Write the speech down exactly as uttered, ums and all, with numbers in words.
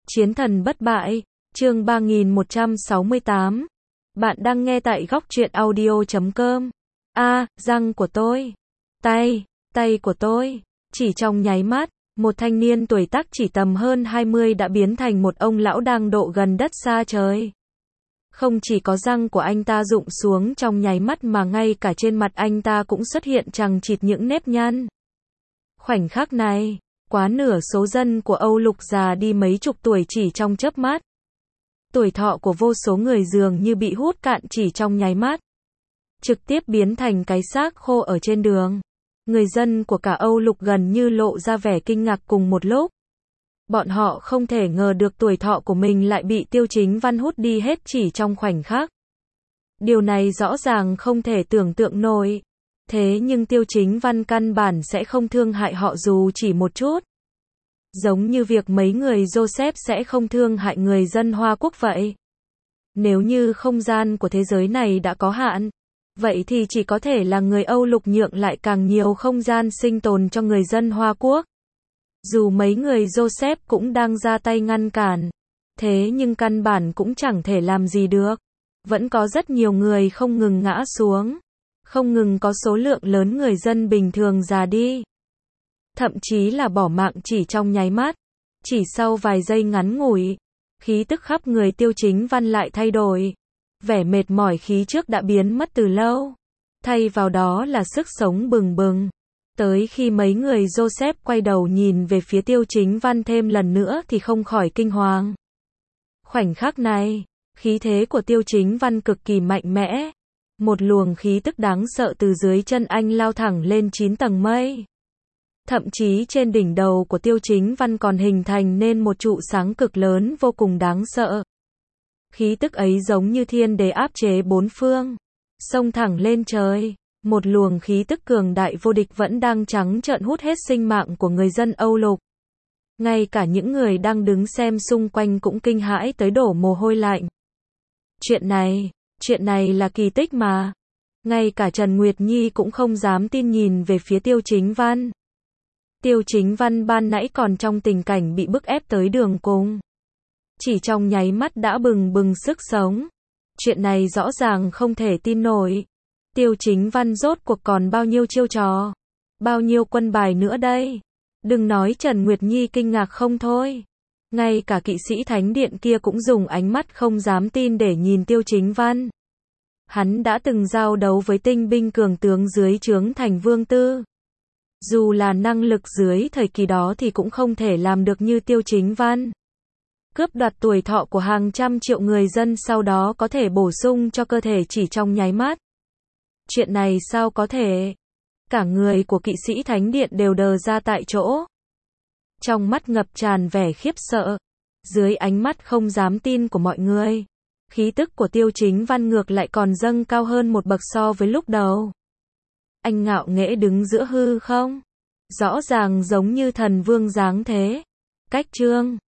Chiến thần bất bại, chương ba nghìn một trăm sáu mươi tám. Bạn đang nghe tại góc truyện audio chấm com. A, răng của tôi. Tay, tay của tôi. Chỉ trong nháy mắt, một thanh niên tuổi tác chỉ tầm hơn hai mươi đã biến thành một ông lão đang độ gần đất xa trời. Không chỉ có răng của anh ta rụng xuống trong nháy mắt mà ngay cả trên mặt anh ta cũng xuất hiện chằng chịt những nếp nhăn. Khoảnh khắc này, quá nửa số dân của Âu Lục già đi mấy chục tuổi chỉ trong chớp mắt. Tuổi thọ của vô số người dường như bị hút cạn chỉ trong nháy mắt. Trực tiếp biến thành cái xác khô ở trên đường. Người dân của cả Âu Lục gần như lộ ra vẻ kinh ngạc cùng một lúc. Bọn họ không thể ngờ được tuổi thọ của mình lại bị Tiêu Chính Văn hút đi hết chỉ trong khoảnh khắc. Điều này rõ ràng không thể tưởng tượng nổi. Thế nhưng Tiêu Chính Văn căn bản sẽ không thương hại họ dù chỉ một chút. Giống như việc mấy người Joseph sẽ không thương hại người dân Hoa Quốc vậy. Nếu như không gian của thế giới này đã có hạn, vậy thì chỉ có thể là người Âu Lục nhượng lại càng nhiều không gian sinh tồn cho người dân Hoa Quốc. Dù mấy người Joseph cũng đang ra tay ngăn cản, thế nhưng căn bản cũng chẳng thể làm gì được. Vẫn có rất nhiều người không ngừng ngã xuống. Không ngừng có số lượng lớn người dân bình thường già đi. Thậm chí là bỏ mạng chỉ trong nháy mắt. Chỉ sau vài giây ngắn ngủi, khí tức khắp người Tiêu Chính Văn lại thay đổi. Vẻ mệt mỏi khí trước đã biến mất từ lâu. Thay vào đó là sức sống bừng bừng. Tới khi mấy người Joseph quay đầu nhìn về phía Tiêu Chính Văn thêm lần nữa thì không khỏi kinh hoàng. Khoảnh khắc này, khí thế của Tiêu Chính Văn cực kỳ mạnh mẽ. Một luồng khí tức đáng sợ từ dưới chân anh lao thẳng lên chín tầng mây. Thậm chí trên đỉnh đầu của Tiêu Chính Văn còn hình thành nên một trụ sáng cực lớn vô cùng đáng sợ. Khí tức ấy giống như thiên đế áp chế bốn phương, xông thẳng lên trời. Một luồng khí tức cường đại vô địch vẫn đang trắng trợn hút hết sinh mạng của người dân Âu Lục. Ngay cả những người đang đứng xem xung quanh cũng kinh hãi tới đổ mồ hôi lạnh. Chuyện này, chuyện này là kỳ tích mà. Ngay cả Trần Nguyệt Nhi cũng không dám tin nhìn về phía Tiêu Chính Văn. Tiêu Chính Văn ban nãy còn trong tình cảnh bị bức ép tới đường cùng. Chỉ trong nháy mắt đã bừng bừng sức sống. Chuyện này rõ ràng không thể tin nổi. Tiêu Chính Văn rốt cuộc còn bao nhiêu chiêu trò, bao nhiêu quân bài nữa đây. Đừng nói Trần Nguyệt Nhi kinh ngạc không thôi. Ngay cả kỵ sĩ thánh điện kia cũng dùng ánh mắt không dám tin để nhìn Tiêu Chính Văn. Hắn đã từng giao đấu với tinh binh cường tướng dưới trướng Thành Vương Tư. Dù là năng lực dưới thời kỳ đó thì cũng không thể làm được như Tiêu Chính Văn. Cướp đoạt tuổi thọ của hàng trăm triệu người dân sau đó có thể bổ sung cho cơ thể chỉ trong nháy mắt. Chuyện này sao có thể? Cả người của kỵ sĩ thánh điện đều đờ ra tại chỗ. Trong mắt ngập tràn vẻ khiếp sợ. Dưới ánh mắt không dám tin của mọi người, khí tức của Tiêu Chính Văn ngược lại còn dâng cao hơn một bậc so với lúc đầu. Anh ngạo nghễ đứng giữa hư không? Rõ ràng giống như thần vương dáng thế. Cách chương